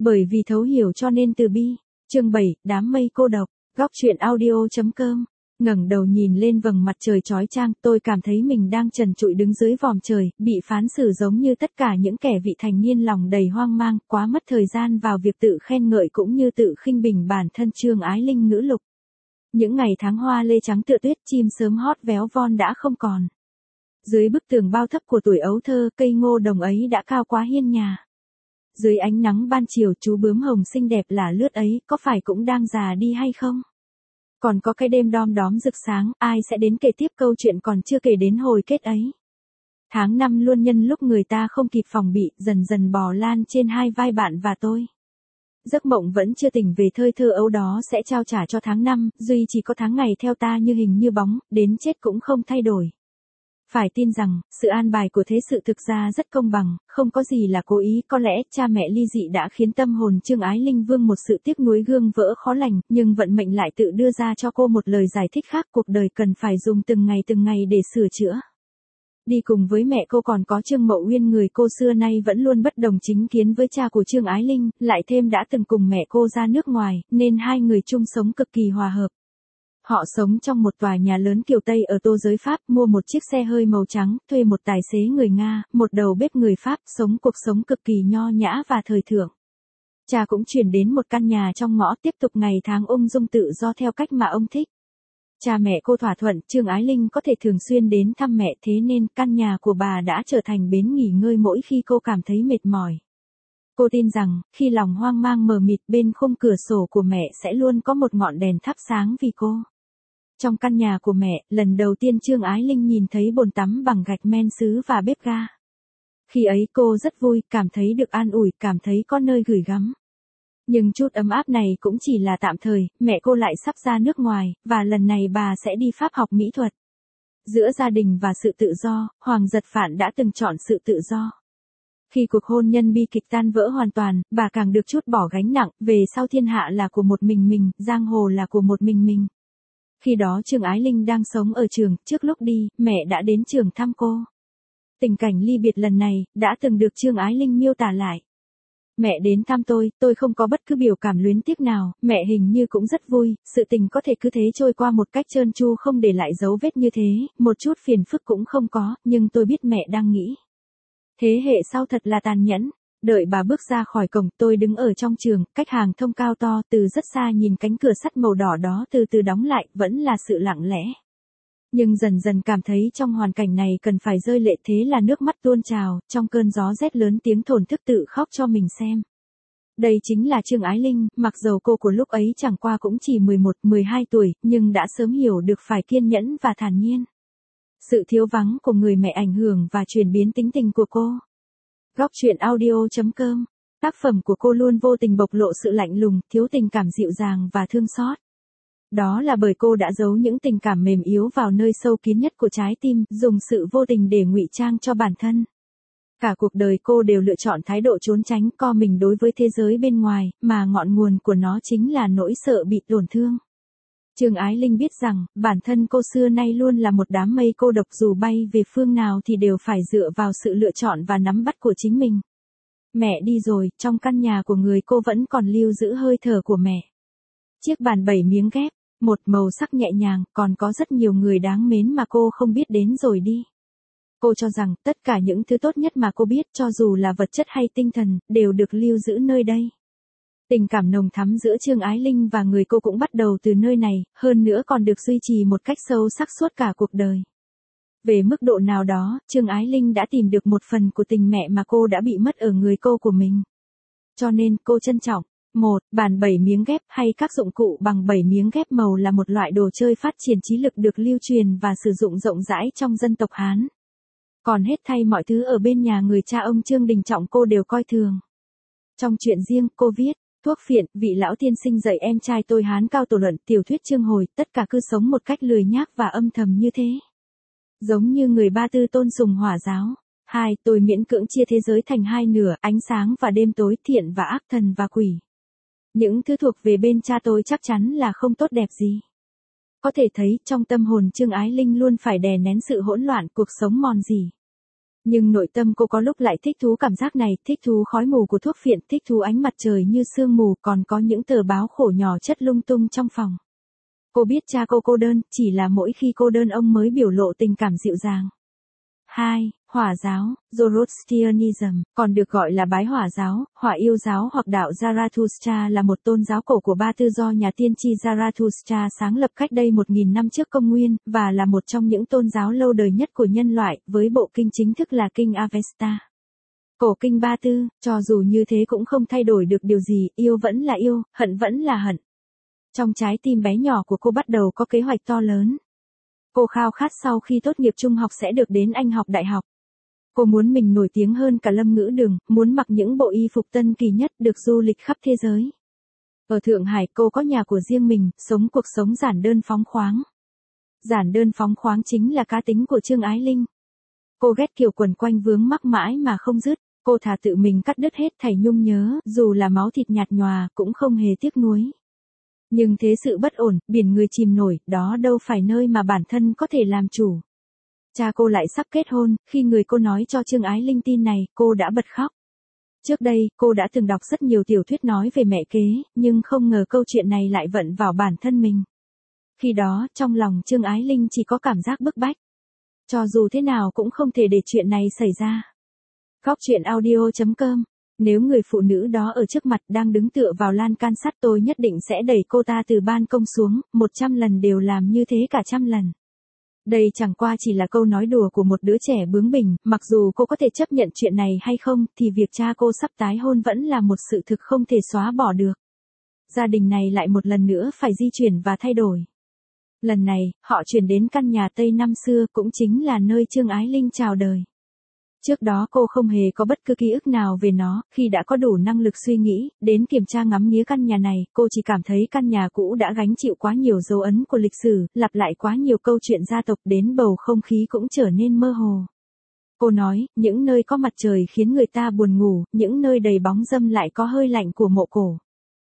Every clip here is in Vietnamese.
Bởi vì thấu hiểu cho nên từ bi. Chương 7, đám mây cô độc. Góc truyện audio.com. Ngẩng đầu nhìn lên vầng mặt trời chói chang, tôi cảm thấy mình đang trần trụi đứng dưới vòm trời, bị phán xử giống như tất cả những kẻ vị thành niên lòng đầy hoang mang, quá mất thời gian vào việc tự khen ngợi cũng như tự khinh bình bản thân. Trương Ái Linh ngữ lục. Những ngày tháng hoa lê trắng tựa tuyết, chim sớm hót véo von đã không còn. Dưới bức tường bao thấp của tuổi ấu thơ, cây ngô đồng ấy đã cao quá hiên nhà. Dưới ánh nắng ban chiều, chú bướm hồng xinh đẹp là lướt ấy, có phải cũng đang già đi hay không? Còn có cái đêm đom đóm rực sáng, ai sẽ đến kể tiếp câu chuyện còn chưa kể đến hồi kết ấy. Tháng 5 luôn nhân lúc người ta không kịp phòng bị, dần dần bò lan trên hai vai bạn và tôi. Giấc mộng vẫn chưa tỉnh về thơ thơ ấu đó sẽ trao trả cho tháng 5, duy chỉ có tháng ngày theo ta như hình như bóng, đến chết cũng không thay đổi. Phải tin rằng, sự an bài của thế sự thực ra rất công bằng, không có gì là cố ý, có lẽ cha mẹ ly dị đã khiến tâm hồn Trương Ái Linh vương một sự tiếc nuối gương vỡ khó lành, nhưng vận mệnh lại tự đưa ra cho cô một lời giải thích khác, cuộc đời cần phải dùng từng ngày để sửa chữa. Đi cùng với mẹ cô còn có Trương Mậu Uyên, người cô xưa nay vẫn luôn bất đồng chính kiến với cha của Trương Ái Linh, lại thêm đã từng cùng mẹ cô ra nước ngoài, nên hai người chung sống cực kỳ hòa hợp. Họ sống trong một tòa nhà lớn kiểu Tây ở Tô Giới Pháp, mua một chiếc xe hơi màu trắng, thuê một tài xế người Nga, một đầu bếp người Pháp, sống cuộc sống cực kỳ nho nhã và thời thượng. Cha cũng chuyển đến một căn nhà trong ngõ, tiếp tục ngày tháng ung dung tự do theo cách mà ông thích. Cha mẹ cô thỏa thuận, Trương Ái Linh có thể thường xuyên đến thăm mẹ, thế nên căn nhà của bà đã trở thành bến nghỉ ngơi mỗi khi cô cảm thấy mệt mỏi. Cô tin rằng, khi lòng hoang mang mờ mịt, bên khung cửa sổ của mẹ sẽ luôn có một ngọn đèn thắp sáng vì cô. Trong căn nhà của mẹ, lần đầu tiên Trương Ái Linh nhìn thấy bồn tắm bằng gạch men sứ và bếp ga. Khi ấy cô rất vui, cảm thấy được an ủi, cảm thấy có nơi gửi gắm. Nhưng chút ấm áp này cũng chỉ là tạm thời, mẹ cô lại sắp ra nước ngoài, và lần này bà sẽ đi Pháp học mỹ thuật. Giữa gia đình và sự tự do, Hoàng Giật Phạn đã từng chọn sự tự do. Khi cuộc hôn nhân bi kịch tan vỡ hoàn toàn, bà càng được chút bỏ gánh nặng, về sau thiên hạ là của một mình, giang hồ là của một mình. Khi đó Trương Ái Linh đang sống ở trường, trước lúc đi, mẹ đã đến trường thăm cô. Tình cảnh ly biệt lần này, đã từng được Trương Ái Linh miêu tả lại. Mẹ đến thăm tôi không có bất cứ biểu cảm luyến tiếc nào, mẹ hình như cũng rất vui, sự tình có thể cứ thế trôi qua một cách trơn tru không để lại dấu vết như thế, một chút phiền phức cũng không có, nhưng tôi biết mẹ đang nghĩ. Thế hệ sau thật là tàn nhẫn. Đợi bà bước ra khỏi cổng, tôi đứng ở trong trường, cách hàng thông cao to, từ rất xa nhìn cánh cửa sắt màu đỏ đó từ từ đóng lại, vẫn là sự lặng lẽ. Nhưng dần dần cảm thấy trong hoàn cảnh này cần phải rơi lệ, thế là nước mắt tuôn trào, trong cơn gió rét lớn tiếng thổn thức tự khóc cho mình xem. Đây chính là Trương Ái Linh, mặc dầu cô của lúc ấy chẳng qua cũng chỉ 11, 12 tuổi, nhưng đã sớm hiểu được phải kiên nhẫn và thản nhiên. Sự thiếu vắng của người mẹ ảnh hưởng và chuyển biến tính tình của cô. Góc truyện audio.com. Tác phẩm của cô luôn vô tình bộc lộ sự lạnh lùng, thiếu tình cảm dịu dàng và thương xót. Đó là bởi cô đã giấu những tình cảm mềm yếu vào nơi sâu kín nhất của trái tim, dùng sự vô tình để ngụy trang cho bản thân. Cả cuộc đời cô đều lựa chọn thái độ trốn tránh, co mình đối với thế giới bên ngoài, mà ngọn nguồn của nó chính là nỗi sợ bị tổn thương. Trương Ái Linh biết rằng, bản thân cô xưa nay luôn là một đám mây cô độc, dù bay về phương nào thì đều phải dựa vào sự lựa chọn và nắm bắt của chính mình. Mẹ đi rồi, trong căn nhà của người cô vẫn còn lưu giữ hơi thở của mẹ. Chiếc bàn 7 miếng ghép, một màu sắc nhẹ nhàng, còn có rất nhiều người đáng mến mà cô không biết đến rồi đi. Cô cho rằng, tất cả những thứ tốt nhất mà cô biết, cho dù là vật chất hay tinh thần, đều được lưu giữ nơi đây. Tình cảm nồng thắm giữa Trương Ái Linh và người cô cũng bắt đầu từ nơi này, hơn nữa còn được duy trì một cách sâu sắc suốt cả cuộc đời. Về mức độ nào đó, Trương Ái Linh đã tìm được một phần của tình mẹ mà cô đã bị mất ở người cô của mình. Cho nên, cô trân trọng. Bàn 7 miếng ghép hay các dụng cụ bằng 7 miếng ghép màu là một loại đồ chơi phát triển trí lực được lưu truyền và sử dụng rộng rãi trong dân tộc Hán. Còn hết thảy mọi thứ ở bên nhà người cha ông Trương Đình Trọng cô đều coi thường. Trong chuyện riêng, cô viết, thuốc phiện, vị lão tiên sinh dạy em trai tôi Hán Cao Tổ Luận, tiểu thuyết chương hồi, tất cả cứ sống một cách lười nhác và âm thầm như thế. Giống như người Ba Tư tôn sùng hỏa giáo. Tôi miễn cưỡng chia thế giới thành hai nửa, ánh sáng và đêm tối, thiện và ác, thần và quỷ. Những thứ thuộc về bên cha tôi chắc chắn là không tốt đẹp gì. Có thể thấy, trong tâm hồn Trương Ái Linh luôn phải đè nén sự hỗn loạn, cuộc sống mòn dỉ. Nhưng nội tâm cô có lúc lại thích thú cảm giác này, thích thú khói mù của thuốc phiện, thích thú ánh mặt trời như sương mù, còn có những tờ báo khổ nhỏ chất lung tung trong phòng. Cô biết cha cô đơn, chỉ là mỗi khi cô đơn ông mới biểu lộ tình cảm dịu dàng. 2. Hỏa giáo, Zoroastrianism, còn được gọi là bái hỏa giáo, hỏa yêu giáo hoặc đạo Zarathustra là một tôn giáo cổ của Ba Tư do nhà tiên tri Zarathustra sáng lập cách đây 1.000 năm trước công nguyên, và là một trong những tôn giáo lâu đời nhất của nhân loại, với bộ kinh chính thức là kinh Avesta. Cổ kinh Ba Tư, cho dù như thế cũng không thay đổi được điều gì, yêu vẫn là yêu, hận vẫn là hận. Trong trái tim bé nhỏ của cô bắt đầu có kế hoạch to lớn. Cô khao khát sau khi tốt nghiệp trung học sẽ được đến Anh học đại học. Cô muốn mình nổi tiếng hơn cả Lâm Ngữ Đường, muốn mặc những bộ y phục tân kỳ nhất, được du lịch khắp thế giới. Ở Thượng Hải cô có nhà của riêng mình, sống cuộc sống giản đơn phóng khoáng. Giản đơn phóng khoáng chính là cá tính của Trương Ái Linh. Cô ghét kiểu quần quanh vướng mắc mãi mà không dứt, cô thà tự mình cắt đứt hết thảy nhung nhớ, dù là máu thịt nhạt nhòa, cũng không hề tiếc nuối. Nhưng thế sự bất ổn, biển người chìm nổi, đó đâu phải nơi mà bản thân có thể làm chủ. Cha cô lại sắp kết hôn, khi người cô nói cho Trương Ái Linh tin này, cô đã bật khóc. Trước đây, cô đã từng đọc rất nhiều tiểu thuyết nói về mẹ kế, nhưng không ngờ câu chuyện này lại vận vào bản thân mình. Khi đó, trong lòng Trương Ái Linh chỉ có cảm giác bức bách. Cho dù thế nào cũng không thể để chuyện này xảy ra. Góc truyện audio.com. Nếu người phụ nữ đó ở trước mặt đang đứng tựa vào lan can sắt, tôi nhất định sẽ đẩy cô ta từ ban công xuống, 100 lần đều làm như thế cả trăm lần. Đây chẳng qua chỉ là câu nói đùa của một đứa trẻ bướng bỉnh, mặc dù cô có thể chấp nhận chuyện này hay không, thì việc cha cô sắp tái hôn vẫn là một sự thực không thể xóa bỏ được. Gia đình này lại một lần nữa phải di chuyển và thay đổi. Lần này, họ chuyển đến căn nhà Tây năm xưa, cũng chính là nơi Trương Ái Linh chào đời. Trước đó cô không hề có bất cứ ký ức nào về nó, khi đã có đủ năng lực suy nghĩ, đến kiểm tra ngắm nghía căn nhà này, cô chỉ cảm thấy căn nhà cũ đã gánh chịu quá nhiều dấu ấn của lịch sử, lặp lại quá nhiều câu chuyện gia tộc, đến bầu không khí cũng trở nên mơ hồ. Cô nói, những nơi có mặt trời khiến người ta buồn ngủ, những nơi đầy bóng râm lại có hơi lạnh của mộ cổ.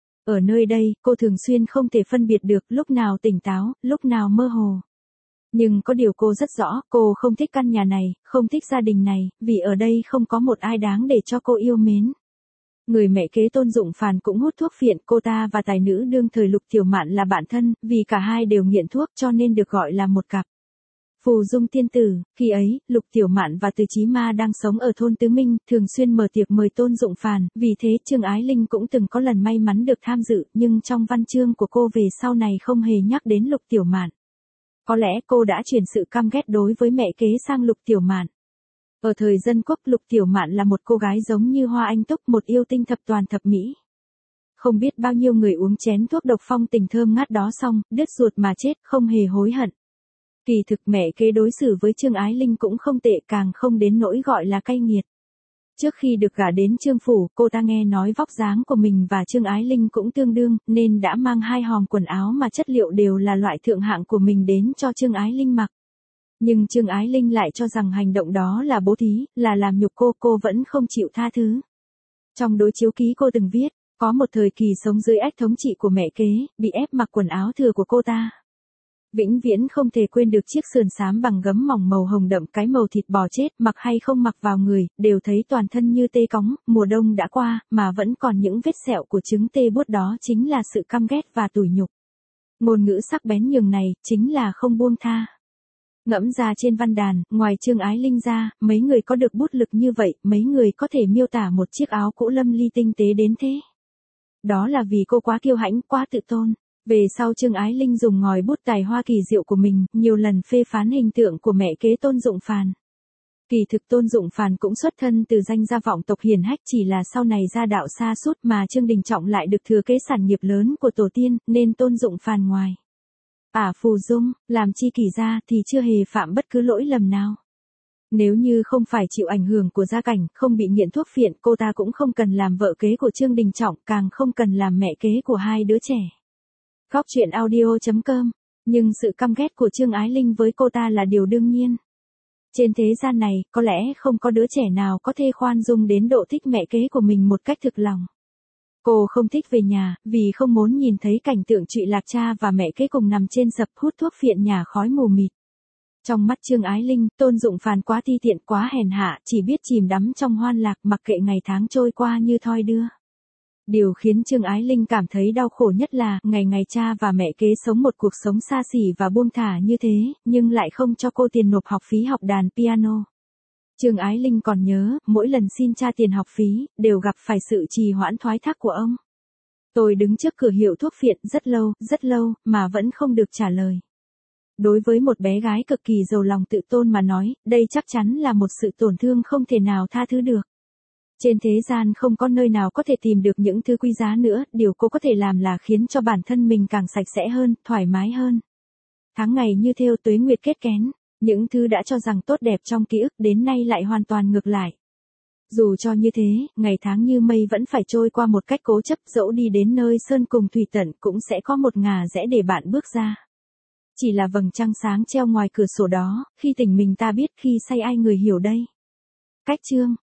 Ở nơi đây, cô thường xuyên không thể phân biệt được lúc nào tỉnh táo, lúc nào mơ hồ. Nhưng có điều cô rất rõ, cô không thích căn nhà này, không thích gia đình này, vì ở đây không có một ai đáng để cho cô yêu mến. Người mẹ kế Tôn Dụng Phàn cũng hút thuốc phiện, cô ta và tài nữ đương thời Lục Tiểu Mạn là bạn thân, vì cả hai đều nghiện thuốc cho nên được gọi là một cặp. Phù Dung tiên tử, khi ấy, Lục Tiểu Mạn và Từ Chí Ma đang sống ở thôn Tứ Minh, thường xuyên mở tiệc mời Tôn Dụng Phàn, vì thế Trương Ái Linh cũng từng có lần may mắn được tham dự, nhưng trong văn chương của cô về sau này không hề nhắc đến Lục Tiểu Mạn. Có lẽ cô đã chuyển sự căm ghét đối với mẹ kế sang Lục Tiểu Mạn. Ở thời dân quốc, Lục Tiểu Mạn là một cô gái giống như hoa anh túc, một yêu tinh thập toàn thập mỹ. Không biết bao nhiêu người uống chén thuốc độc phong tình thơm ngát đó xong, đứt ruột mà chết, không hề hối hận. Kỳ thực mẹ kế đối xử với Trương Ái Linh cũng không tệ, càng không đến nỗi gọi là cay nghiệt. Trước khi được gả đến Trương phủ, cô ta nghe nói vóc dáng của mình và Trương Ái Linh cũng tương đương, nên đã mang 2 hòm quần áo mà chất liệu đều là loại thượng hạng của mình đến cho Trương Ái Linh mặc. Nhưng Trương Ái Linh lại cho rằng hành động đó là bố thí, là làm nhục cô vẫn không chịu tha thứ. Trong đối chiếu ký cô từng viết, có một thời kỳ sống dưới ách thống trị của mẹ kế, bị ép mặc quần áo thừa của cô ta. Vĩnh viễn không thể quên được chiếc sườn xám bằng gấm mỏng màu hồng đậm, cái màu thịt bò chết, mặc hay không mặc vào người, đều thấy toàn thân như tê cóng, mùa đông đã qua, mà vẫn còn những vết sẹo của trứng tê buốt, đó chính là sự căm ghét và tủi nhục. Ngôn ngữ sắc bén nhường này, chính là không buông tha. Ngẫm ra trên văn đàn, ngoài Trương Ái Linh ra, mấy người có được bút lực như vậy, mấy người có thể miêu tả một chiếc áo cũ lâm ly tinh tế đến thế. Đó là vì cô quá kiêu hãnh, quá tự tôn. Về sau Trương Ái Linh dùng ngòi bút tài hoa kỳ diệu của mình, nhiều lần phê phán hình tượng của mẹ kế Tôn Dụng Phàn. Kỳ thực Tôn Dụng Phàn cũng xuất thân từ danh gia vọng tộc hiển hách, chỉ là sau này gia đạo sa sút mà Trương Đình Trọng lại được thừa kế sản nghiệp lớn của tổ tiên, nên Tôn Dụng Phàn ngoài Phù Dung, làm chi kỷ gia thì chưa hề phạm bất cứ lỗi lầm nào. Nếu như không phải chịu ảnh hưởng của gia cảnh, không bị nghiện thuốc phiện, cô ta cũng không cần làm vợ kế của Trương Đình Trọng, càng không cần làm mẹ kế của 2 đứa trẻ. Góc truyện audio.com. Nhưng sự căm ghét của Trương Ái Linh với cô ta là điều đương nhiên. Trên thế gian này, có lẽ không có đứa trẻ nào có thể khoan dung đến độ thích mẹ kế của mình một cách thực lòng. Cô không thích về nhà, vì không muốn nhìn thấy cảnh tượng trụy lạc cha và mẹ kế cùng nằm trên sập hút thuốc phiện nhả khói mù mịt. Trong mắt Trương Ái Linh, Tôn Dụng Phàn quá ti tiện, quá hèn hạ, chỉ biết chìm đắm trong hoan lạc, mặc kệ ngày tháng trôi qua như thoi đưa. Điều khiến Trương Ái Linh cảm thấy đau khổ nhất là, ngày ngày cha và mẹ kế sống một cuộc sống xa xỉ và buông thả như thế, nhưng lại không cho cô tiền nộp học phí học đàn piano. Trương Ái Linh còn nhớ, mỗi lần xin cha tiền học phí, đều gặp phải sự trì hoãn thoái thác của ông. Tôi đứng trước cửa hiệu thuốc phiện rất lâu, mà vẫn không được trả lời. Đối với một bé gái cực kỳ giàu lòng tự tôn mà nói, đây chắc chắn là một sự tổn thương không thể nào tha thứ được. Trên thế gian không có nơi nào có thể tìm được những thứ quý giá nữa, điều cô có thể làm là khiến cho bản thân mình càng sạch sẽ hơn, thoải mái hơn. Tháng ngày như thêu tuế nguyệt kết kén, những thứ đã cho rằng tốt đẹp trong ký ức đến nay lại hoàn toàn ngược lại. Dù cho như thế, ngày tháng như mây vẫn phải trôi qua một cách cố chấp, dẫu đi đến nơi sơn cùng thủy tận cũng sẽ có một ngả rẽ để bạn bước ra. Chỉ là vầng trăng sáng treo ngoài cửa sổ đó, khi tỉnh mình ta biết, khi say ai người hiểu đây. Cách chương